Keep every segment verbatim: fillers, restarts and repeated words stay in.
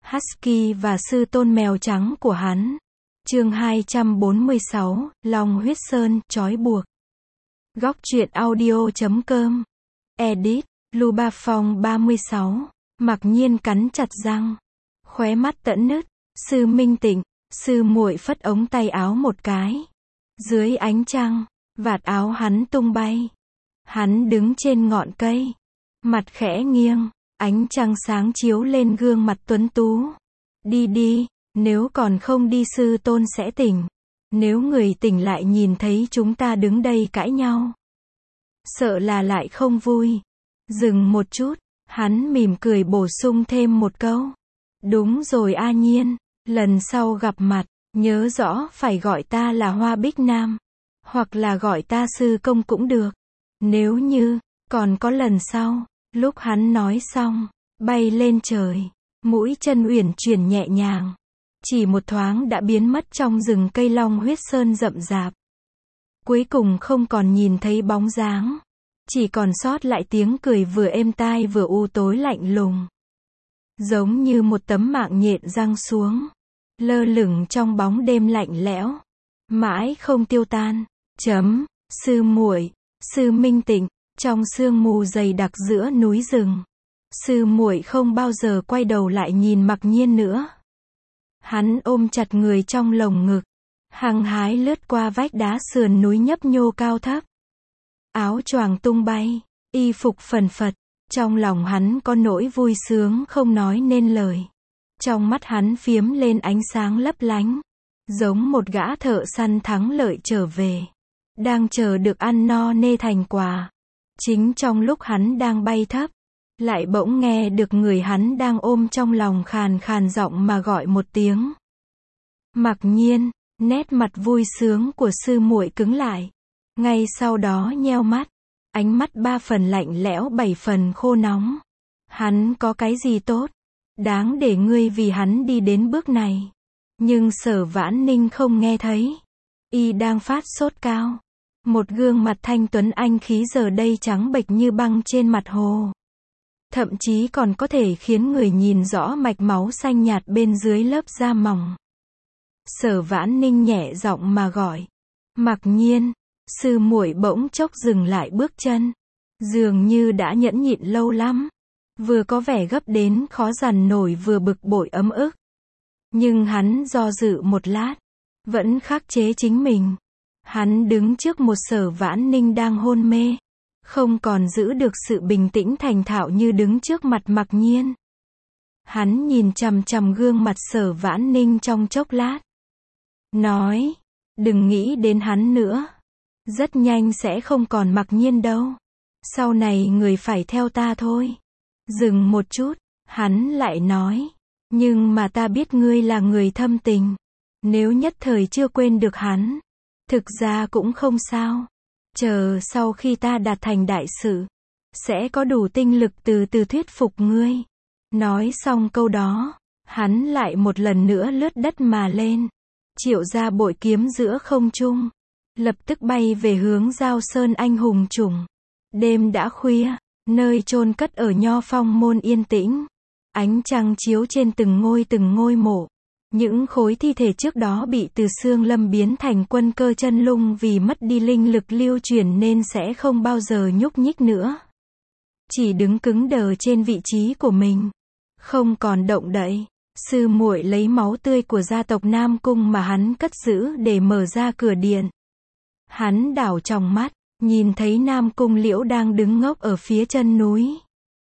Husky và sư tôn mèo trắng của hắn. Chương hai trăm bốn mươi sáu, Long huyết sơn, trói buộc. Góc truyện audio chấm com. Edit, Luba Phong ba mươi sáu. Mặc nhiên cắn chặt răng. Khóe mắt tẫn nứt. Sư Minh Tịnh, sư muội phất ống tay áo một cái. Dưới ánh trăng, vạt áo hắn tung bay. Hắn đứng trên ngọn cây. Mặt khẽ nghiêng, ánh trăng sáng chiếu lên gương mặt tuấn tú. Đi đi, nếu còn không đi sư tôn sẽ tỉnh. Nếu người tỉnh lại nhìn thấy chúng ta đứng đây cãi nhau, sợ là lại không vui. Dừng một chút, hắn mỉm cười bổ sung thêm một câu. Đúng rồi A Nhiên, lần sau gặp mặt, nhớ rõ phải gọi ta là Hoa Bích Nam. Hoặc là gọi ta sư công cũng được. Nếu như, còn có lần sau. Lúc hắn nói xong, bay lên trời, mũi chân uyển chuyển nhẹ nhàng. Chỉ một thoáng đã biến mất trong rừng cây long huyết sơn rậm rạp. Cuối cùng không còn nhìn thấy bóng dáng. Chỉ còn sót lại tiếng cười vừa êm tai vừa u tối lạnh lùng. Giống như một tấm mạng nhện giăng xuống. Lơ lửng trong bóng đêm lạnh lẽo. Mãi không tiêu tan. Chấm, sư muội, sư Minh Tịnh, trong sương mù dày đặc giữa núi rừng. Sư muội không bao giờ quay đầu lại nhìn Mặc Nhiên nữa. Hắn ôm chặt người trong lồng ngực, hăng hái lướt qua vách đá sườn núi nhấp nhô cao thấp. Áo choàng tung bay, y phục phần phật, trong lòng hắn có nỗi vui sướng không nói nên lời. Trong mắt hắn phiếm lên ánh sáng lấp lánh, giống một gã thợ săn thắng lợi trở về, đang chờ được ăn no nê thành quà. Chính trong lúc hắn đang bay thấp, lại bỗng nghe được người hắn đang ôm trong lòng khàn khàn giọng mà gọi một tiếng. Mặc Nhiên, nét mặt vui sướng của sư muội cứng lại. Ngay sau đó nheo mắt, ánh mắt ba phần lạnh lẽo bảy phần khô nóng. Hắn có cái gì tốt, đáng để ngươi vì hắn đi đến bước này. Nhưng Sở Vãn Ninh không nghe thấy. Y đang phát sốt cao. Một gương mặt thanh tuấn anh khí giờ đây trắng bệch như băng trên mặt hồ. Thậm chí còn có thể khiến người nhìn rõ mạch máu xanh nhạt bên dưới lớp da mỏng. Sở Vãn Ninh nhẹ giọng mà gọi. Mặc Nhiên, sư muội bỗng chốc dừng lại bước chân. Dường như đã nhẫn nhịn lâu lắm. Vừa có vẻ gấp đến khó dằn nổi vừa bực bội ấm ức. Nhưng hắn do dự một lát, vẫn khắc chế chính mình. Hắn đứng trước một Sở Vãn Ninh đang hôn mê. Không còn giữ được sự bình tĩnh thành thạo như đứng trước mặt Mặc Nhiên. Hắn nhìn chằm chằm gương mặt Sở Vãn Ninh trong chốc lát. Nói, đừng nghĩ đến hắn nữa. Rất nhanh sẽ không còn Mặc Nhiên đâu. Sau này người phải theo ta thôi. Dừng một chút, hắn lại nói. Nhưng mà ta biết ngươi là người thâm tình. Nếu nhất thời chưa quên được hắn, thực ra cũng không sao. Chờ sau khi ta đạt thành đại sự, sẽ có đủ tinh lực từ từ thuyết phục ngươi. Nói xong câu đó, hắn lại một lần nữa lướt đất mà lên. Triệu ra bội kiếm giữa không trung. Lập tức bay về hướng Giao Sơn anh hùng chủng. Đêm đã khuya, nơi chôn cất ở Nho Phong môn yên tĩnh. Ánh trăng chiếu trên từng ngôi từng ngôi mộ. Những khối thi thể trước đó bị Từ Xương Lâm biến thành quân cơ chân lung vì mất đi linh lực lưu chuyển nên sẽ không bao giờ nhúc nhích nữa. Chỉ đứng cứng đờ trên vị trí của mình. Không còn động đậy. Sư muội lấy máu tươi của gia tộc Nam Cung mà hắn cất giữ để mở ra cửa điện. Hắn đảo tròng mắt, nhìn thấy Nam Cung Liễu đang đứng ngốc ở phía chân núi.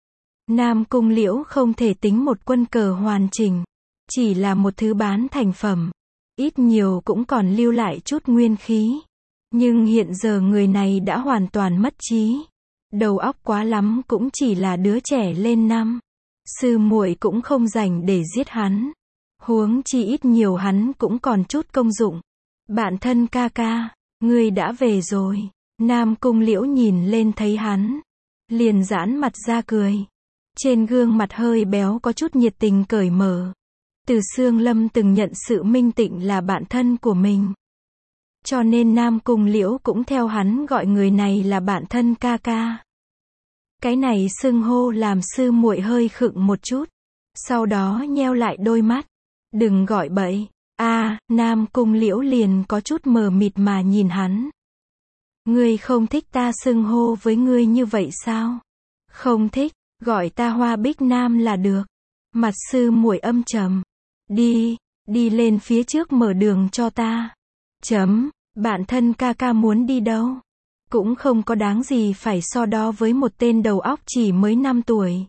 Nam Cung Liễu không thể tính một quân cờ hoàn chỉnh. Chỉ là một thứ bán thành phẩm. Ít nhiều cũng còn lưu lại chút nguyên khí. Nhưng hiện giờ người này đã hoàn toàn mất trí. Đầu óc quá lắm cũng chỉ là đứa trẻ lên năm. Sư muội cũng không rảnh để giết hắn. Huống chi ít nhiều hắn cũng còn chút công dụng. Bạn thân ca ca, ngươi đã về rồi. Nam Cung Liễu nhìn lên thấy hắn, liền giãn mặt ra cười. Trên gương mặt hơi béo có chút nhiệt tình cởi mở. Từ Xương Lâm từng nhận sự Minh Tịnh là bạn thân của mình. Cho nên Nam Cung Liễu cũng theo hắn gọi người này là bạn thân ca ca. Cái này xưng hô làm sư muội hơi khựng một chút. Sau đó nheo lại đôi mắt. Đừng gọi bậy. A, Nam Cung Liễu liền có chút mờ mịt mà nhìn hắn. Ngươi không thích ta xưng hô với ngươi như vậy sao? Không thích, gọi ta Hoa Bích Nam là được. Mặt sư muội âm trầm. Đi, đi lên phía trước mở đường cho ta. Chấm, bạn thân ca ca muốn đi đâu? Cũng không có đáng gì phải so đo với một tên đầu óc chỉ mới năm tuổi.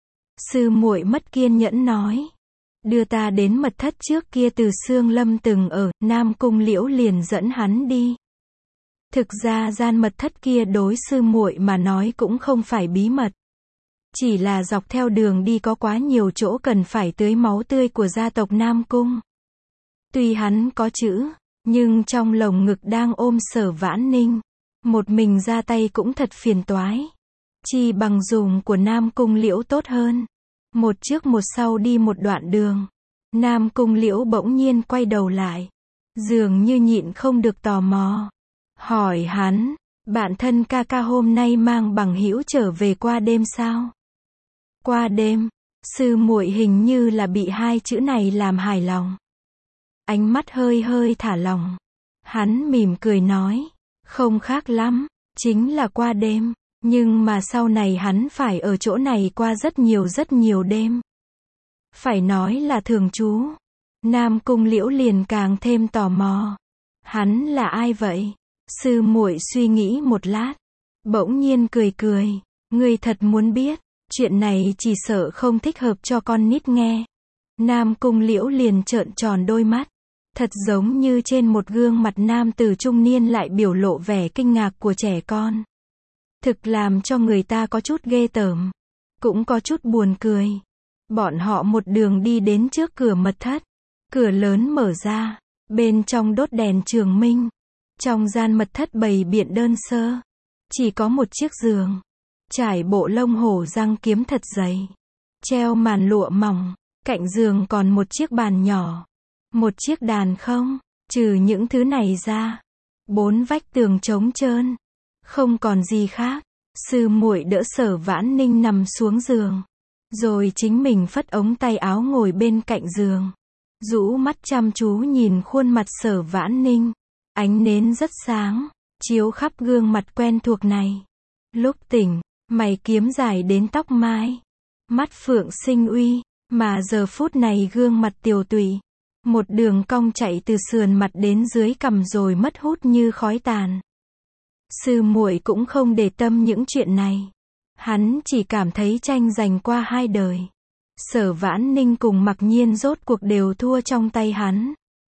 Sư muội mất kiên nhẫn nói. Đưa ta đến mật thất trước kia Từ Xương Lâm từng ở, Nam Cung Liễu liền dẫn hắn đi. Thực ra gian mật thất kia đối sư muội mà nói cũng không phải bí mật. Chỉ là dọc theo đường đi có quá nhiều chỗ cần phải tưới máu tươi của gia tộc Nam Cung. Tuy hắn có chữ, nhưng trong lồng ngực đang ôm Sở Vãn Ninh. Một mình ra tay cũng thật phiền toái. Chi bằng dùng của Nam Cung Liễu tốt hơn. Một trước một sau đi một đoạn đường. Nam Cung Liễu bỗng nhiên quay đầu lại. Dường như nhịn không được tò mò. Hỏi hắn, bạn thân ca ca hôm nay mang bằng hữu trở về qua đêm sao? Qua đêm, sư muội hình như là bị hai chữ này làm hài lòng. Ánh mắt hơi hơi thả lỏng. Hắn mỉm cười nói, không khác lắm, chính là qua đêm, nhưng mà sau này hắn phải ở chỗ này qua rất nhiều rất nhiều đêm. Phải nói là thường trú. Nam Cung Liễu liền càng thêm tò mò. Hắn là ai vậy? Sư muội suy nghĩ một lát, bỗng nhiên cười cười, ngươi thật muốn biết, chuyện này chỉ sợ không thích hợp cho con nít nghe. Nam Cung Liễu liền trợn tròn đôi mắt, thật giống như trên một gương mặt nam tử trung niên lại biểu lộ vẻ kinh ngạc của trẻ con. Thực làm cho người ta có chút ghê tởm, cũng có chút buồn cười. Bọn họ một đường đi đến trước cửa mật thất, cửa lớn mở ra, bên trong đốt đèn trường minh. Trong gian mật thất bày biện đơn sơ, chỉ có một chiếc giường, trải bộ lông hổ răng kiếm thật dày, treo màn lụa mỏng, cạnh giường còn một chiếc bàn nhỏ, một chiếc đàn không, trừ những thứ này ra, bốn vách tường trống trơn, không còn gì khác. Sư muội đỡ Sở Vãn Ninh nằm xuống giường, rồi chính mình phất ống tay áo ngồi bên cạnh giường, rũ mắt chăm chú nhìn khuôn mặt Sở Vãn Ninh. Ánh nến rất sáng, chiếu khắp gương mặt quen thuộc này. Lúc tỉnh, mày kiếm dài đến tóc mai, mắt phượng sinh uy, mà giờ phút này gương mặt tiều tụy, một đường cong chạy từ sườn mặt đến dưới cằm rồi mất hút như khói tàn. Sư muội cũng không để tâm những chuyện này. Hắn chỉ cảm thấy tranh giành qua hai đời. Sở Vãn Ninh cùng Mặc Nhiên rốt cuộc đều thua trong tay hắn.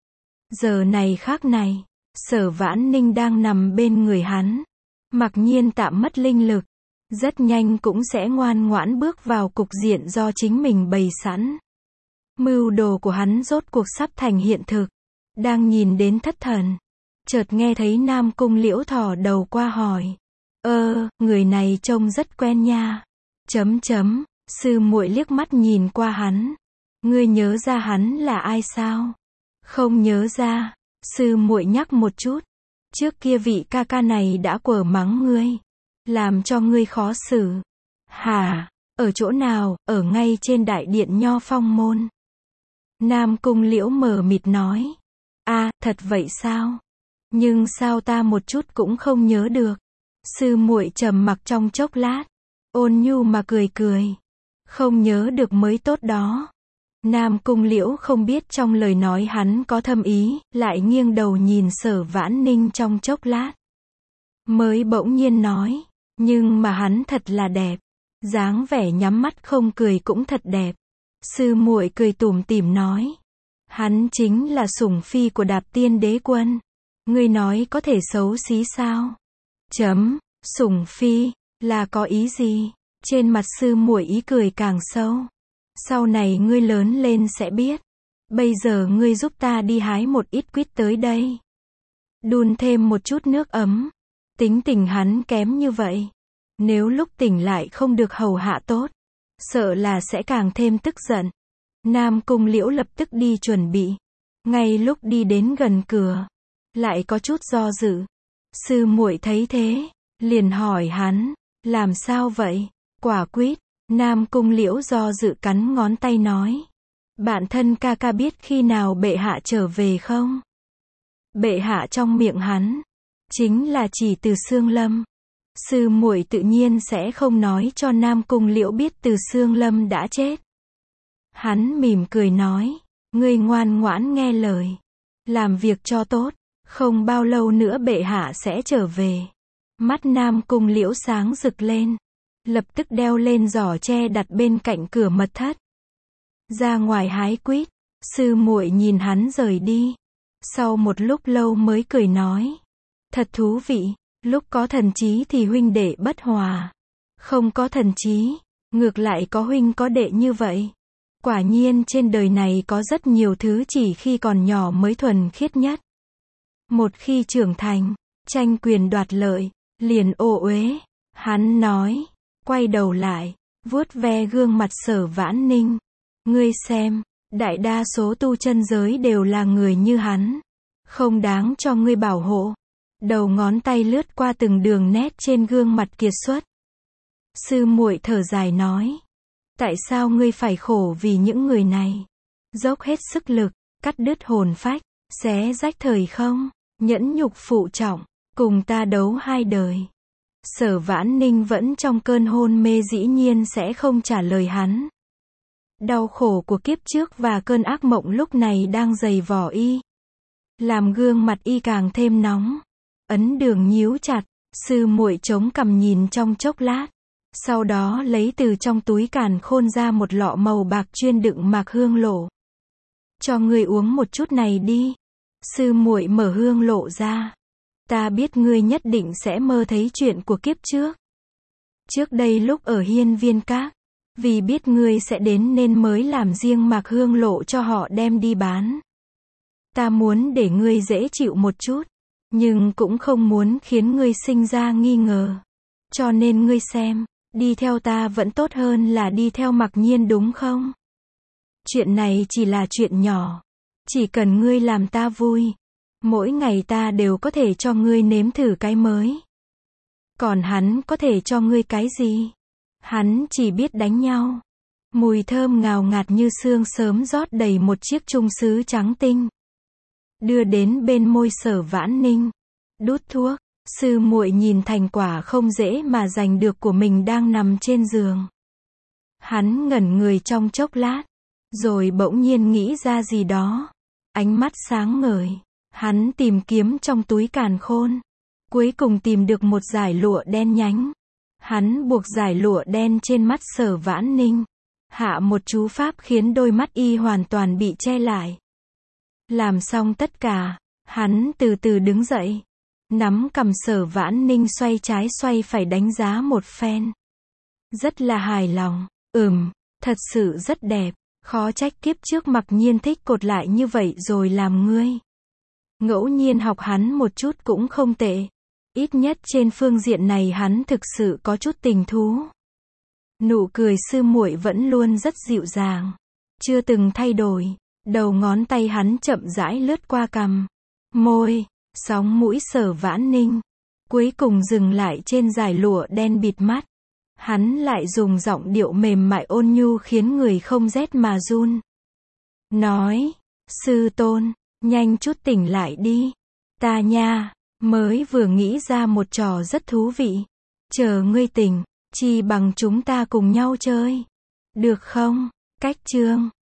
Giờ này khác này, Sở Vãn Ninh đang nằm bên người hắn. Mặc Nhiên tạm mất linh lực, rất nhanh cũng sẽ ngoan ngoãn bước vào cục diện do chính mình bày sẵn. Mưu đồ của hắn rốt cuộc sắp thành hiện thực. Đang nhìn đến thất thần, chợt nghe thấy Nam Cung Liễu thò đầu qua hỏi. Ơ, người này trông rất quen nha. Chấm chấm, sư muội liếc mắt nhìn qua hắn. Ngươi nhớ ra hắn là ai sao? Không nhớ ra. Sư muội nhắc một chút, trước kia vị ca ca này đã quở mắng ngươi, làm cho ngươi khó xử. Hả? Ở chỗ nào? Ở ngay trên đại điện Nho Phong môn. Nam Cung Liễu mờ mịt nói. A, à, thật vậy sao? Nhưng sao ta một chút cũng không nhớ được. Sư muội trầm mặc trong chốc lát, ôn nhu mà cười cười. Không nhớ được mới tốt đó. Nam Cung Liễu không biết trong lời nói hắn có thâm ý, lại nghiêng đầu nhìn Sở Vãn Ninh trong chốc lát. Mới bỗng nhiên nói, nhưng mà hắn thật là đẹp. Dáng vẻ nhắm mắt không cười cũng thật đẹp. Sư muội cười tủm tỉm nói. Hắn chính là sủng phi của Đạp Tiên Đế Quân. Ngươi nói có thể xấu xí sao? Chấm, sủng phi, là có ý gì? Trên mặt sư muội ý cười càng sâu. Sau này ngươi lớn lên sẽ biết. Bây giờ ngươi giúp ta đi hái một ít quýt tới đây. Đun thêm một chút nước ấm. Tính tình hắn kém như vậy. Nếu lúc tỉnh lại không được hầu hạ tốt, sợ là sẽ càng thêm tức giận. Nam Cung Liễu lập tức đi chuẩn bị. Ngay lúc đi đến gần cửa, lại có chút do dự. Sư muội thấy thế, liền hỏi hắn, làm sao vậy? Quả quýt, Nam Cung Liễu do dự cắn ngón tay nói. Bạn thân ca ca biết khi nào bệ hạ trở về không? Bệ hạ trong miệng hắn, chính là chỉ Từ Xương Lâm. Sư muội tự nhiên sẽ không nói cho Nam Cung Liễu biết Từ Xương Lâm đã chết. Hắn mỉm cười nói, ngươi ngoan ngoãn nghe lời, làm việc cho tốt, không bao lâu nữa bệ hạ sẽ trở về. Mắt Nam Cung Liễu sáng rực lên, lập tức đeo lên giỏ tre đặt bên cạnh cửa mật thất. Ra ngoài hái quýt, sư muội nhìn hắn rời đi. Sau một lúc lâu mới cười nói, thật thú vị, lúc có thần trí thì huynh đệ bất hòa, không có thần trí, ngược lại có huynh có đệ như vậy. Quả nhiên trên đời này có rất nhiều thứ chỉ khi còn nhỏ mới thuần khiết nhất. Một khi trưởng thành, tranh quyền đoạt lợi, liền ô uế. Hắn nói, quay đầu lại, vuốt ve gương mặt Sở Vãn Ninh. Ngươi xem, đại đa số tu chân giới đều là người như hắn, không đáng cho ngươi bảo hộ. Đầu ngón tay lướt qua từng đường nét trên gương mặt kiệt xuất. Sư muội thở dài nói, tại sao ngươi phải khổ vì những người này? Dốc hết sức lực, cắt đứt hồn phách, xé rách thời không, nhẫn nhục phụ trọng, cùng ta đấu hai đời. Sở Vãn Ninh vẫn trong cơn hôn mê dĩ nhiên sẽ không trả lời hắn. Đau khổ của kiếp trước và cơn ác mộng lúc này đang dày vò y, làm gương mặt y càng thêm nóng. Ấn Đường nhíu chặt, sư muội chống cằm nhìn trong chốc lát, sau đó lấy từ trong túi càn khôn ra một lọ màu bạc chuyên đựng mạc hương lộ. Cho ngươi uống một chút này đi. Sư muội mở hương lộ ra. Ta biết ngươi nhất định sẽ mơ thấy chuyện của kiếp trước. Trước đây lúc ở Hiên Viên Các, vì biết ngươi sẽ đến nên mới làm riêng mạc hương lộ cho họ đem đi bán. Ta muốn để ngươi dễ chịu một chút, nhưng cũng không muốn khiến ngươi sinh ra nghi ngờ. Cho nên ngươi xem, đi theo ta vẫn tốt hơn là đi theo Mặc Nhiên đúng không? Chuyện này chỉ là chuyện nhỏ. Chỉ cần ngươi làm ta vui, mỗi ngày ta đều có thể cho ngươi nếm thử cái mới. Còn hắn có thể cho ngươi cái gì? Hắn chỉ biết đánh nhau. Mùi thơm ngào ngạt như sương sớm rót đầy một chiếc chung sứ trắng tinh, đưa đến bên môi Sở Vãn Ninh. Đút thuốc, sư muội nhìn thành quả không dễ mà giành được của mình đang nằm trên giường. Hắn ngẩn người trong chốc lát, rồi bỗng nhiên nghĩ ra gì đó. Ánh mắt sáng ngời, hắn tìm kiếm trong túi càn khôn, cuối cùng tìm được một dải lụa đen nhánh. Hắn buộc dải lụa đen trên mắt Sở Vãn Ninh, hạ một chú pháp khiến đôi mắt y hoàn toàn bị che lại. Làm xong tất cả, hắn từ từ đứng dậy, nắm cằm Sở Vãn Ninh xoay trái xoay phải đánh giá một phen. Rất là hài lòng, ừm, thật sự rất đẹp, khó trách kiếp trước Mặc Nhiên thích cột lại như vậy rồi làm ngươi. Ngẫu nhiên học hắn một chút cũng không tệ. Ít nhất trên phương diện này hắn thực sự có chút tình thú. Nụ cười sư muội vẫn luôn rất dịu dàng, chưa từng thay đổi. Đầu ngón tay hắn chậm rãi lướt qua cằm, môi, sóng mũi Sở Vãn Ninh, cuối cùng dừng lại trên dải lụa đen bịt mắt. Hắn lại dùng giọng điệu mềm mại ôn nhu khiến người không rét mà run. Nói, sư tôn, nhanh chút tỉnh lại đi. Ta nha, mới vừa nghĩ ra một trò rất thú vị. Chờ ngươi tỉnh, chi bằng chúng ta cùng nhau chơi. Được không? Cách chương